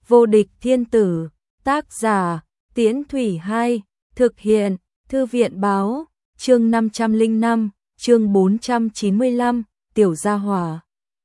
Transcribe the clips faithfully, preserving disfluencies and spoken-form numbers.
Vô địch thiên tử, tác giả, Tiễn Thủy hai, thực hiện, Thư viện báo, chương năm trăm lẻ năm, chương bốn trăm chín mươi lăm, tiểu gia hỏa.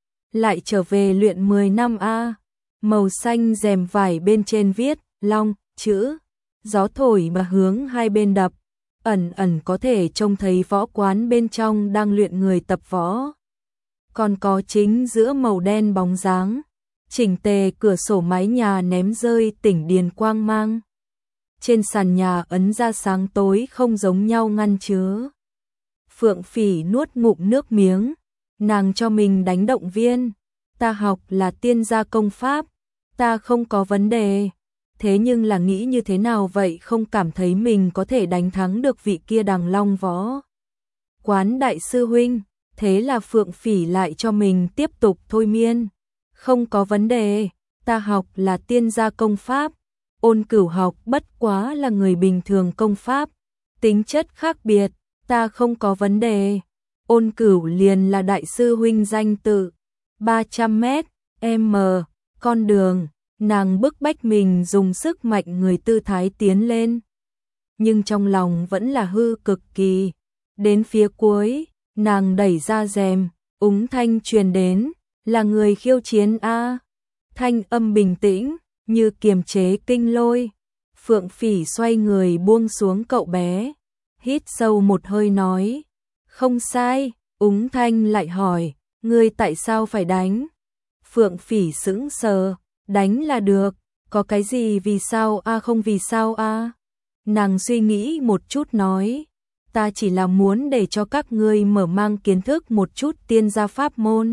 Lại trở về luyện mười năm a. Màu xanh rèm vải bên trên viết, long, chữ. Gió thổi mà hướng hai bên đập, ẩn ẩn có thể trông thấy võ quán bên trong đang luyện người tập võ. Còn có chính giữa màu đen bóng dáng, chỉnh tề cửa sổ mái nhà ném rơi tỉnh điền quang mang. Trên sàn nhà ấn ra sáng tối không giống nhau ngăn chứa. Phượng Phỉ nuốt ngụm nước miếng, nàng cho mình đánh động viên. Ta học là tiên gia công pháp, ta không có vấn đề. Thế nhưng là nghĩ như thế nào vậy, không cảm thấy mình có thể đánh thắng được vị kia Đằng Long võ quán đại sư huynh. Thế là Phượng Phỉ lại cho mình tiếp tục thôi miên. Không có vấn đề, ta học là tiên gia công pháp, Ôn Cửu học bất quá là người bình thường công pháp, tính chất khác biệt, ta không có vấn đề. Ôn Cửu liền là đại sư huynh danh tự. ba trăm mét, m, con đường, nàng bức bách mình dùng sức mạnh người tư thái tiến lên. Nhưng trong lòng vẫn là hư cực kỳ. Đến phía cuối, nàng đẩy ra rèm, úng thanh truyền đến, là người khiêu chiến a. Thanh âm bình tĩnh, như kiềm chế kinh lôi. Phượng Phỉ xoay người buông xuống cậu bé, hít sâu một hơi nói, không sai. Úng thanh lại hỏi, ngươi tại sao phải đánh? Phượng Phỉ sững sờ, đánh là được, có cái gì vì sao a à không vì sao a? À? Nàng suy nghĩ một chút nói, ta chỉ là muốn để cho các ngươi mở mang kiến thức một chút tiên gia pháp môn,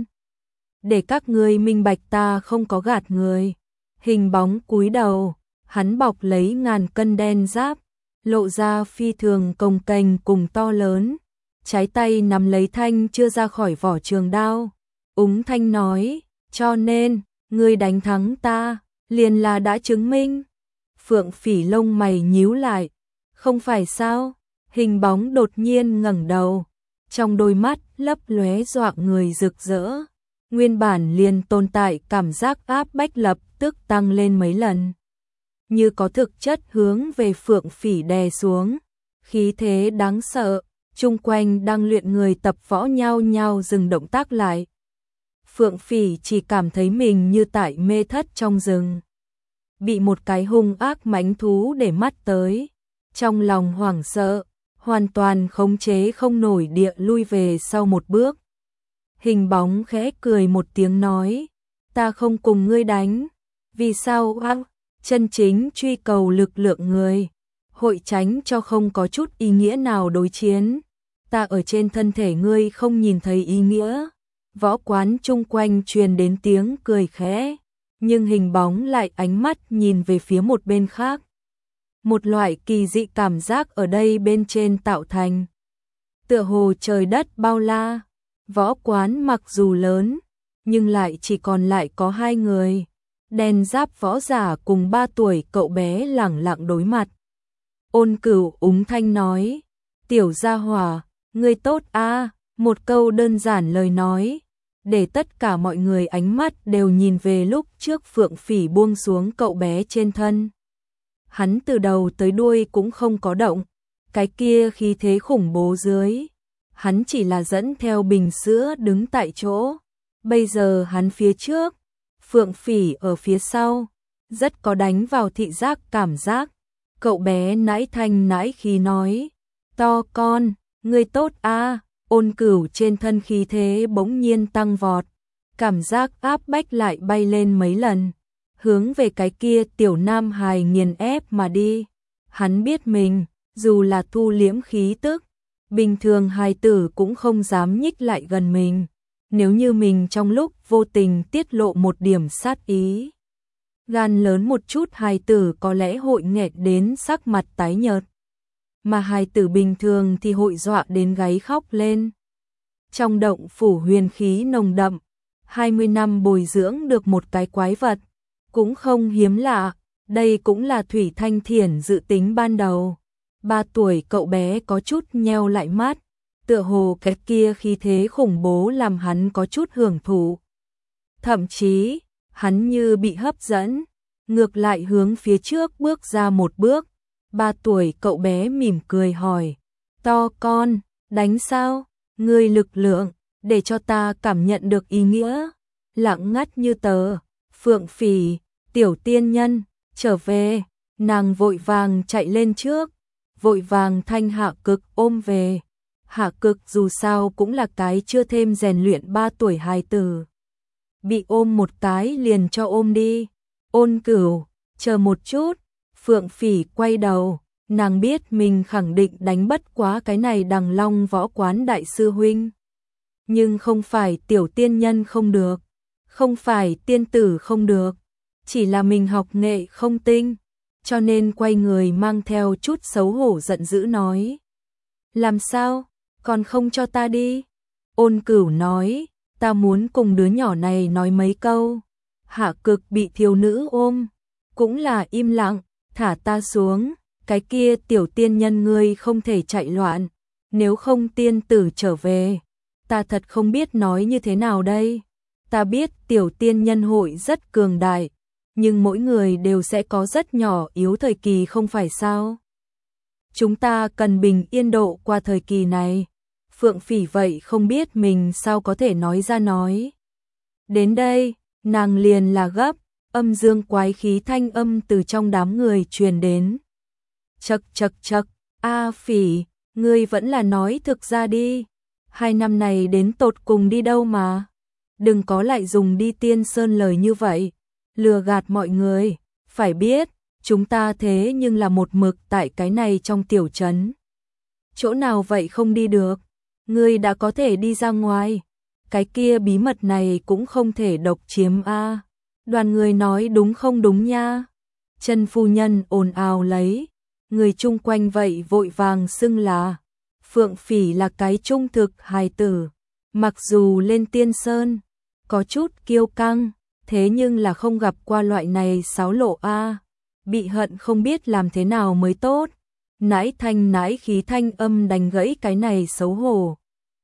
để các ngươi minh bạch ta không có gạt người. Hình bóng cúi đầu, hắn bọc lấy ngàn cân đen giáp, lộ ra phi thường cồng kềnh cùng to lớn, trái tay nắm lấy thanh chưa ra khỏi vỏ trường đao. Úng thanh nói, cho nên, ngươi đánh thắng ta, liền là đã chứng minh. Phượng Phỉ lông mày nhíu lại, không phải sao? Hình bóng đột nhiên ngẩng đầu, trong đôi mắt lấp lóe dọa người rực rỡ. Nguyên bản liền tồn tại cảm giác áp bách lập tức tăng lên mấy lần, như có thực chất hướng về Phượng Phỉ đè xuống, khí thế đáng sợ. Chung quanh đang luyện người tập võ nhao nhao dừng động tác lại. Phượng Phỉ chỉ cảm thấy mình như tại mê thất trong rừng, bị một cái hung ác mãnh thú để mắt tới, trong lòng hoảng sợ, hoàn toàn khống chế không nổi địa lui về sau một bước. Hình bóng khẽ cười một tiếng nói, ta không cùng ngươi đánh. Vì sao a? Chân chính truy cầu lực lượng người, hội tránh cho không có chút ý nghĩa nào đối chiến. Ta ở trên thân thể ngươi không nhìn thấy ý nghĩa. Võ quán chung quanh truyền đến tiếng cười khẽ, nhưng hình bóng lại ánh mắt nhìn về phía một bên khác. Một loại kỳ dị cảm giác ở đây bên trên tạo thành, tựa hồ trời đất bao la. Võ quán mặc dù lớn, nhưng lại chỉ còn lại có hai người. Đen giáp võ giả cùng ba tuổi cậu bé lẳng lặng đối mặt. Ôn Cửu úng thanh nói, tiểu gia hỏa, ngươi tốt a. Một câu đơn giản lời nói, để tất cả mọi người ánh mắt đều nhìn về lúc trước Phượng Phỉ buông xuống cậu bé trên thân. Hắn từ đầu tới đuôi cũng không có động, cái kia khí thế khủng bố dưới, hắn chỉ là dẫn theo bình sữa đứng tại chỗ. Bây giờ hắn phía trước, Phượng Phỉ ở phía sau, rất có đánh vào thị giác cảm giác. Cậu bé nãi thanh nãi khí nói, to con, ngươi tốt a. Ôn Cửu trên thân khí thế bỗng nhiên tăng vọt, cảm giác áp bách lại bay lên mấy lần, hướng về cái kia tiểu nam hài nghiền ép mà đi. Hắn biết mình, dù là thu liễm khí tức, bình thường hài tử cũng không dám nhích lại gần mình. Nếu như mình trong lúc vô tình tiết lộ một điểm sát ý, gan lớn một chút hài tử có lẽ hội nghẹt đến sắc mặt tái nhợt, mà hài tử bình thường thì hội dọa đến gáy khóc lên. Trong động phủ huyền khí nồng đậm, hai mươi năm bồi dưỡng được một cái quái vật, cũng không hiếm lạ. Đây cũng là Thủy Thanh Thiển dự tính ban đầu. Ba tuổi cậu bé có chút nheo lại mắt, tựa hồ cái kia khí thế khủng bố làm hắn có chút hưởng thụ. Thậm chí, hắn như bị hấp dẫn, ngược lại hướng phía trước bước ra một bước. Ba tuổi cậu bé mỉm cười hỏi, to con, đánh sao? Ngươi lực lượng, để cho ta cảm nhận được ý nghĩa. Lặng ngắt như tờ, Phượng Phỉ, tiểu tiên nhân, trở về, nàng vội vàng chạy lên trước, vội vàng thanh Hạ Cực ôm về. Hạ Cực dù sao cũng là cái chưa thêm rèn luyện ba tuổi hài tử. Bị ôm một cái liền cho ôm đi. Ôn Cửu, chờ một chút, Phượng Phỉ quay đầu, nàng biết mình khẳng định đánh bất quá cái này Đằng Long võ quán đại sư huynh. Nhưng không phải tiểu tiên nhân không được, không phải tiên tử không được, chỉ là mình học nghệ không tinh, cho nên quay người mang theo chút xấu hổ giận dữ nói. Làm sao, còn không cho ta đi? Ôn Cửu nói, ta muốn cùng đứa nhỏ này nói mấy câu. Hạ Cực bị thiếu nữ ôm, cũng là im lặng, thả ta xuống, cái kia tiểu tiên nhân ngươi không thể chạy loạn, nếu không tiên tử trở về, ta thật không biết nói như thế nào đây. Ta biết tiểu tiên nhân hội rất cường đại, nhưng mỗi người đều sẽ có rất nhỏ yếu thời kỳ không phải sao? Chúng ta cần bình yên độ qua thời kỳ này. Phượng Phỉ vậy không biết mình sao có thể nói ra nói. Đến đây, nàng liền là gấp, âm dương quái khí thanh âm từ trong đám người truyền đến. Chậc chậc chậc, A Phỉ, ngươi vẫn là nói thực ra đi. Hai năm này đến tột cùng đi đâu mà? Đừng có lại dùng đi Tiên Sơn lời như vậy, lừa gạt mọi người. Phải biết, chúng ta thế nhưng là một mực tại cái này trong tiểu trấn. Chỗ nào vậy không đi được? Ngươi đã có thể đi ra ngoài. Cái kia bí mật này cũng không thể độc chiếm a. Đoàn người nói đúng không đúng nha. Trần phu nhân ồn ào lấy. Người chung quanh vậy vội vàng xưng là Phượng Phỉ là cái trung thực hài tử. Mặc dù lên Tiên Sơn có chút kiêu căng, thế nhưng là không gặp qua loại này xáo lộ a. Bị hận không biết làm thế nào mới tốt. Nãi thanh nãi khí thanh âm đánh gãy cái này xấu hổ.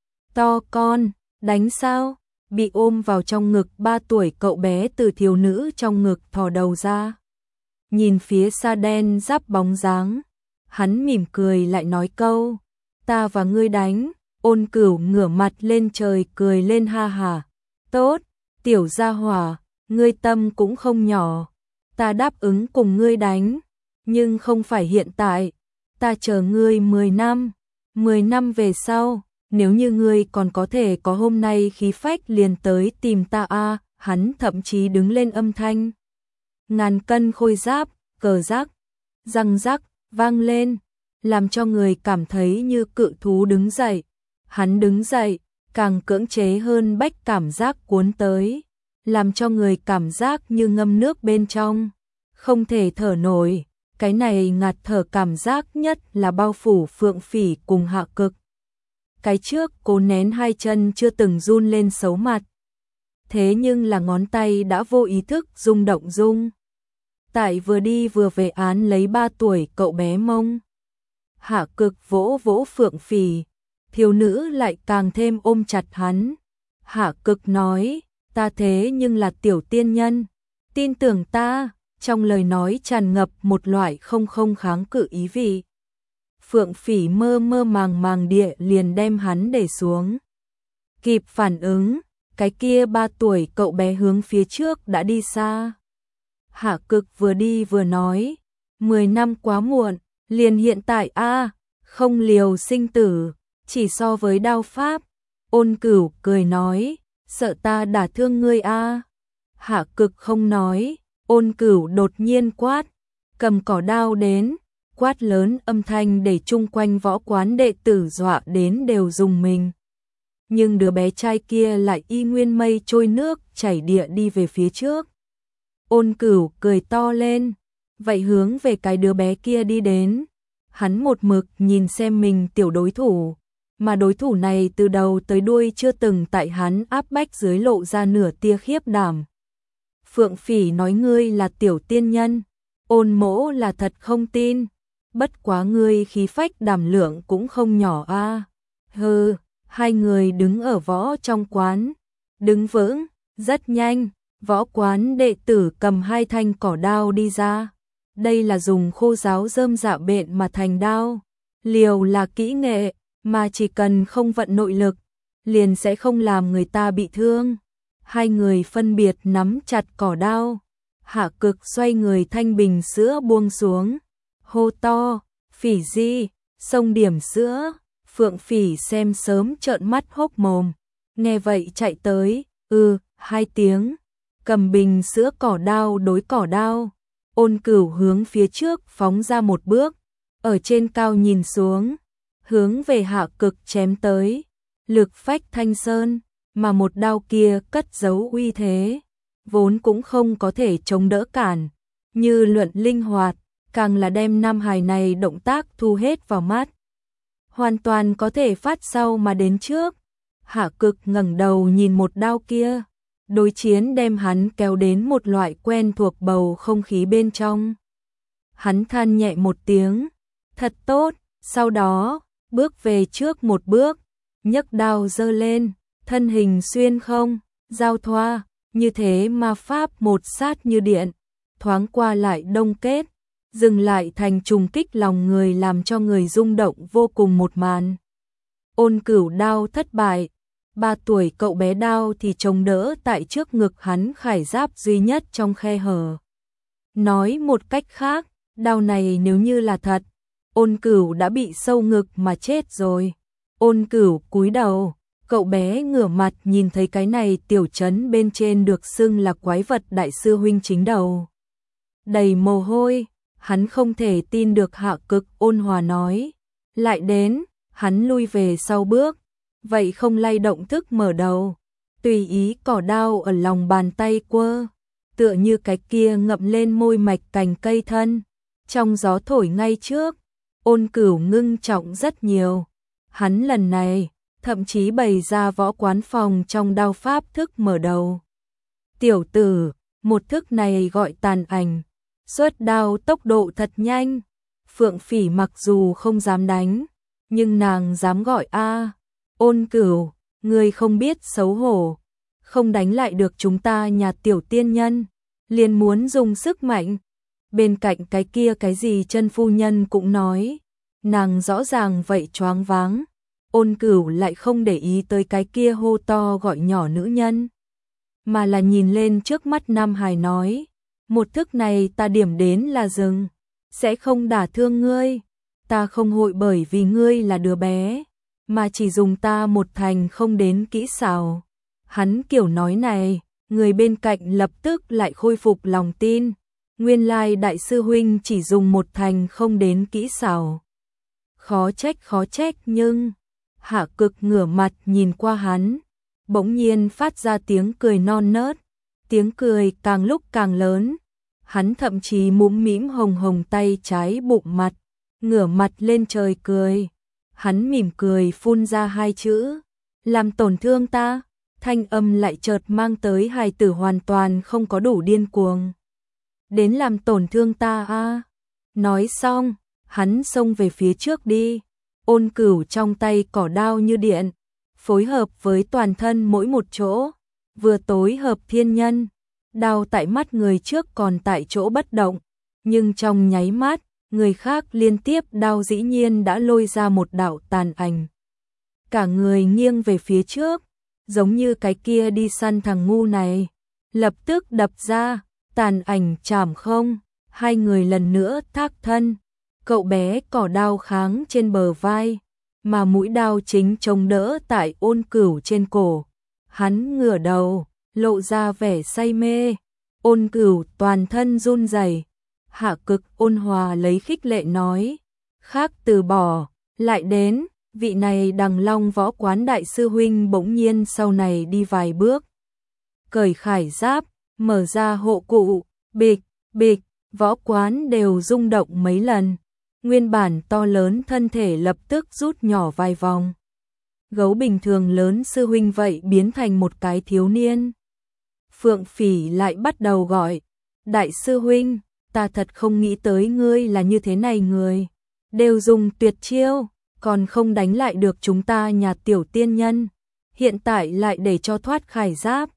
To con, đánh sao? Bị ôm vào trong ngực ba tuổi cậu bé từ thiếu nữ trong ngực thò đầu ra. Nhìn phía xa đen giáp bóng dáng, hắn mỉm cười lại nói câu, ta và ngươi đánh. Ôn Cửu ngửa mặt lên trời cười lên ha hà. Tốt, tiểu gia hỏa, ngươi tâm cũng không nhỏ. Ta đáp ứng cùng ngươi đánh, nhưng không phải hiện tại. Ta chờ ngươi mười năm, mười năm về sau, nếu như ngươi còn có thể có hôm nay khí phách liền tới tìm ta a. Hắn thậm chí đứng lên âm thanh. Ngàn cân khôi giáp, cờ rắc, răng rắc, vang lên, làm cho người cảm thấy như cự thú đứng dậy. Hắn đứng dậy, càng cưỡng chế hơn bách cảm giác cuốn tới, làm cho người cảm giác như ngâm nước bên trong, không thể thở nổi. Cái này ngạt thở cảm giác nhất là bao phủ Phượng Phỉ cùng Hạ Cực. Cái trước cố nén hai chân chưa từng run lên xấu mặt. Thế nhưng là ngón tay đã vô ý thức rung động rung. Tại vừa đi vừa về án lấy ba tuổi cậu bé mông. Hạ Cực vỗ vỗ Phượng Phỉ, thiếu nữ lại càng thêm ôm chặt hắn. Hạ Cực nói, ta thế nhưng là tiểu tiên nhân, tin tưởng ta. Trong lời nói tràn ngập một loại không không kháng cự ý vị. Phượng Phỉ mơ mơ màng màng địa liền đem hắn để xuống. Kịp phản ứng, cái kia ba tuổi cậu bé hướng phía trước đã đi xa. Hạ Cực vừa đi vừa nói, mười năm quá muộn, liền hiện tại a, không liều sinh tử, chỉ so với đao pháp. Ôn Cửu cười nói, sợ ta đả thương ngươi a. Hạ Cực không nói. Ôn Cửu đột nhiên quát, cầm cỏ đao đến, quát lớn âm thanh để chung quanh võ quán đệ tử dọa đến đều dùng mình. Nhưng đứa bé trai kia lại y nguyên mây trôi nước chảy địa đi về phía trước. Ôn Cửu cười to lên, vậy hướng về cái đứa bé kia đi đến. Hắn một mực nhìn xem mình tiểu đối thủ, mà đối thủ này từ đầu tới đuôi chưa từng tại hắn áp bách dưới lộ ra nửa tia khiếp đảm. Phượng Phỉ nói ngươi là tiểu tiên nhân, Ôn Mỗ là thật không tin, bất quá ngươi khí phách đảm lượng cũng không nhỏ a. À. Hừ, hai người đứng ở võ trong quán, đứng vững, rất nhanh, Võ quán đệ tử cầm hai thanh cỏ đao đi ra. Đây là dùng khô giáo rơm dạ bện mà thành đao. Liều là kỹ nghệ, mà chỉ cần không vận nội lực, liền sẽ không làm người ta bị thương. Hai người phân biệt nắm chặt cỏ đao. Hạ Cực xoay người thanh bình sữa buông xuống. Hô to, Phỉ Di, xông điểm sữa. Phượng Phỉ xem sớm trợn mắt hốc mồm. Nghe vậy chạy tới, ừ, hai tiếng. Cầm bình sữa cỏ đao đối cỏ đao. Ôn Cửu hướng phía trước phóng ra một bước. Ở trên cao nhìn xuống. Hướng về Hạ Cực chém tới. Lực phách thanh sơn. Mà một đao kia cất giấu uy thế. Vốn cũng không có thể chống đỡ cản. Như luận linh hoạt. Càng là đem nam hài này động tác thu hết vào mắt. Hoàn toàn có thể phát sau mà đến trước. Hạ Cực ngẩng đầu nhìn một đao kia. Đối chiến đem hắn kéo đến một loại quen thuộc bầu không khí bên trong. Hắn than nhẹ một tiếng. Thật tốt. Sau đó, bước về trước một bước. Nhấc đao giơ lên. Thân hình xuyên không, giao thoa. Như thế ma pháp một sát như điện. Thoáng qua lại đông kết. Dừng lại thành trùng kích lòng người, làm cho người rung động vô cùng một màn. Ôn Cửu đao thất bại. Ba tuổi cậu bé đao thì chống đỡ tại trước ngực hắn khải giáp duy nhất trong khe hở. Nói một cách khác, đao này nếu như là thật, Ôn Cửu đã bị sâu ngực mà chết rồi. Ôn Cửu cúi đầu, cậu bé ngửa mặt nhìn thấy cái này tiểu trấn bên trên được xưng là quái vật đại sư huynh chính đầu. Đầy mồ hôi, hắn không thể tin được. Hạ Cực ôn hòa nói. Lại đến, hắn lui về sau bước. Vậy không lay động thức mở đầu. Tùy ý cỏ đao ở lòng bàn tay quơ. Tựa như cái kia ngậm lên môi mạch cành cây thân. Trong gió thổi ngay trước. Ôn Cửu ngưng trọng rất nhiều. Hắn lần này, thậm chí bày ra võ quán phòng trong đao pháp thức mở đầu. Tiểu tử, một thức này gọi tàn ảnh. Xuất đao tốc độ thật nhanh. Phượng Phỉ mặc dù không dám đánh, nhưng nàng dám gọi a. Ôn Cửu, ngươi không biết xấu hổ, không đánh lại được chúng ta nhà tiểu tiên nhân, liền muốn dùng sức mạnh. Bên cạnh cái kia cái gì chân phu nhân cũng nói, nàng rõ ràng vậy choáng váng. Ôn Cửu lại không để ý tới cái kia hô to gọi nhỏ nữ nhân, mà là nhìn lên trước mắt nam hài nói, một thức này ta điểm đến là dừng, sẽ không đả thương ngươi, ta không hội bởi vì ngươi là đứa bé, mà chỉ dùng ta một thành không đến kỹ xảo. Hắn kiểu nói này, người bên cạnh lập tức lại khôi phục lòng tin. Nguyên lai đại sư huynh chỉ dùng một thành không đến kỹ xảo. Khó trách khó trách nhưng... Hạ Cực ngửa mặt nhìn qua hắn, bỗng nhiên phát ra tiếng cười non nớt. Tiếng cười càng lúc càng lớn. Hắn thậm chí mũm mĩm hồng hồng tay trái bụng mặt, ngửa mặt lên trời cười. Hắn mỉm cười phun ra hai chữ, làm tổn thương ta. Thanh âm lại chợt mang tới hài tử hoàn toàn không có đủ điên cuồng. Đến làm tổn thương ta a. À. Nói xong, hắn xông về phía trước đi. Ôn Cửu trong tay cỏ đao như điện, phối hợp với toàn thân mỗi một chỗ, vừa tối hợp thiên nhân. Đao tại mắt người trước còn tại chỗ bất động, nhưng trong nháy mắt, người khác liên tiếp đao dĩ nhiên đã lôi ra một đạo tàn ảnh. Cả người nghiêng về phía trước, giống như cái kia đi săn thằng ngu này, lập tức đập ra, tàn ảnh chạm không, hai người lần nữa thác thân. Cậu bé cỏ đao kháng trên bờ vai, mà mũi đao chính chống đỡ tại Ôn Cửu trên cổ. Hắn ngửa đầu, lộ ra vẻ say mê. Ôn Cửu toàn thân run rẩy. Hạ Cực ôn hòa lấy khích lệ nói, khác từ bỏ, lại đến. Vị này Đằng Long võ quán đại sư huynh bỗng nhiên sau này đi vài bước, cởi khải giáp, mở ra hộ cụ, bịch, bịch, võ quán đều rung động mấy lần. Nguyên bản to lớn thân thể lập tức rút nhỏ vài vòng. Gấu bình thường lớn sư huynh vậy biến thành một cái thiếu niên. Phượng Phỉ lại bắt đầu gọi, đại sư huynh, ta thật không nghĩ tới ngươi là như thế này người. Đều dùng tuyệt chiêu, còn không đánh lại được chúng ta nhà tiểu tiên nhân. Hiện tại lại để cho thoát khải giáp.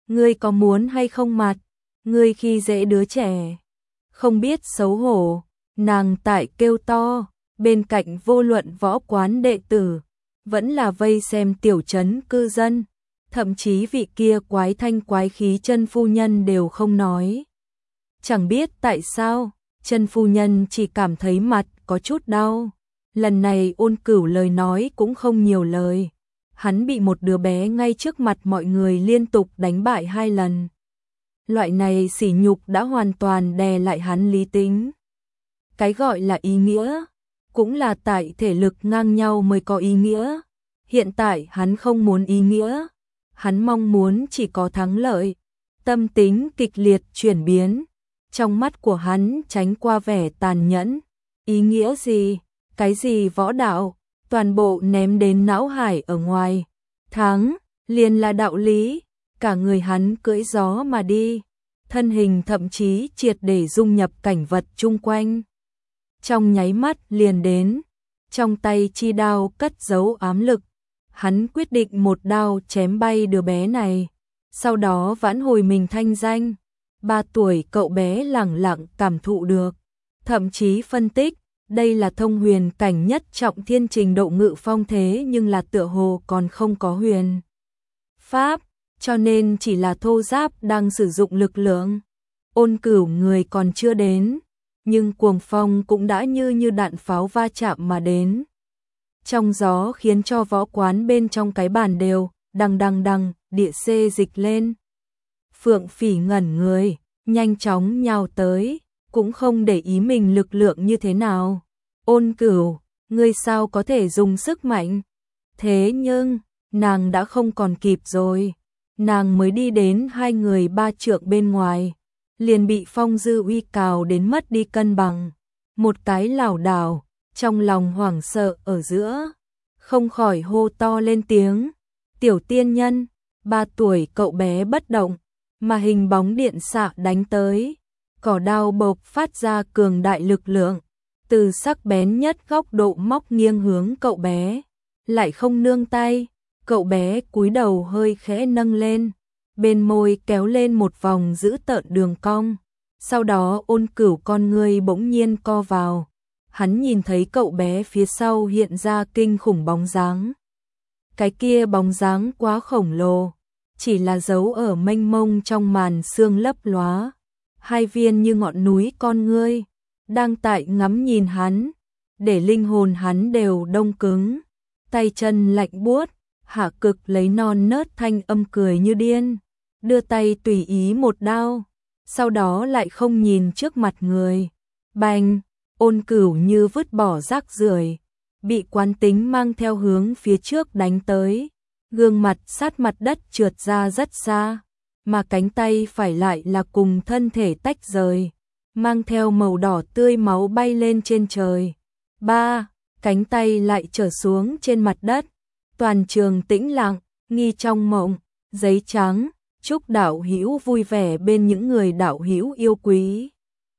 ngươi có muốn hay không mặt, ngươi khi dễ đứa trẻ, không biết xấu hổ, nàng tại kêu to, bên cạnh vô luận võ quán đệ tử, vẫn là vây xem tiểu trấn cư dân, thậm chí vị kia quái thanh quái khí chân phu nhân đều không nói. Chẳng biết tại sao, chân phu nhân chỉ cảm thấy mặt có chút đau, lần này Ôn Cửu lời nói cũng không nhiều lời. Hắn bị một đứa bé ngay trước mặt mọi người liên tục đánh bại hai lần. Loại này sỉ nhục đã hoàn toàn đè lại hắn lý tính. Cái gọi là ý nghĩa, cũng là tại thể lực ngang nhau mới có ý nghĩa. Hiện tại hắn không muốn ý nghĩa, hắn mong muốn chỉ có thắng lợi. Tâm tính kịch liệt chuyển biến, trong mắt của hắn tránh qua vẻ tàn nhẫn. Ý nghĩa gì? Cái gì võ đạo? Toàn bộ ném đến não hải ở ngoài. Thắng, liền là đạo lý. Cả người hắn cưỡi gió mà đi. Thân hình thậm chí triệt để dung nhập cảnh vật chung quanh. Trong nháy mắt liền đến. Trong tay chi đao cất giấu ám lực. Hắn quyết định một đao chém bay đứa bé này. Sau đó vãn hồi mình thanh danh. Ba tuổi cậu bé lẳng lặng cảm thụ được. Thậm chí phân tích. Đây là thông huyền cảnh nhất trọng thiên trình độ ngự phong thế nhưng là tựa hồ còn không có huyền pháp, cho nên chỉ là thô giáp đang sử dụng lực lượng. Ôn Cửu người còn chưa đến, nhưng cuồng phong cũng đã như như đạn pháo va chạm mà đến. Trong gió khiến cho võ quán bên trong cái bàn đều đằng đằng đằng địa xê dịch lên. Phượng Phỉ ngẩn người, nhanh chóng nhào tới. Cũng không để ý mình lực lượng như thế nào. Ôn Cửu, ngươi sao có thể dùng sức mạnh? Thế nhưng, nàng đã không còn kịp rồi. Nàng mới đi đến hai người ba trượng bên ngoài, liền bị phong dư uy cào đến mất đi cân bằng. Một cái lảo đảo, trong lòng hoảng sợ ở giữa, không khỏi hô to lên tiếng. Tiểu tiên nhân, ba tuổi cậu bé bất động, mà hình bóng điện xạ đánh tới. Cỏ đao bộc phát ra cường đại lực lượng, từ sắc bén nhất góc độ móc nghiêng hướng cậu bé, lại không nương tay, cậu bé cúi đầu hơi khẽ nâng lên, bên môi kéo lên một vòng giữ tợn đường cong, sau đó Ôn Cửu con ngươi bỗng nhiên co vào, hắn nhìn thấy cậu bé phía sau hiện ra kinh khủng bóng dáng. Cái kia bóng dáng quá khổng lồ, chỉ là dấu ở mênh mông trong màn sương lấp lóa. Hai viên như ngọn núi con ngươi, đang tại ngắm nhìn hắn, để linh hồn hắn đều đông cứng, tay chân lạnh buốt, Hạ Cực lấy non nớt thanh âm cười như điên, đưa tay tùy ý một đao, sau đó lại không nhìn trước mặt người. Bành, Ôn Cửu như vứt bỏ rác rưởi, bị quán tính mang theo hướng phía trước đánh tới, gương mặt sát mặt đất trượt ra rất xa. Mà cánh tay phải lại là cùng thân thể tách rời, mang theo màu đỏ tươi máu bay lên trên trời. Ba, cánh tay lại trở xuống trên mặt đất. Toàn trường tĩnh lặng, nghi trong mộng, giấy trắng, chúc đạo hữu vui vẻ bên những người đạo hữu yêu quý.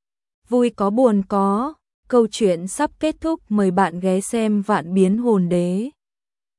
Vui có buồn có, câu chuyện sắp kết thúc, mời bạn ghé xem Vạn Biến Hồn Đế.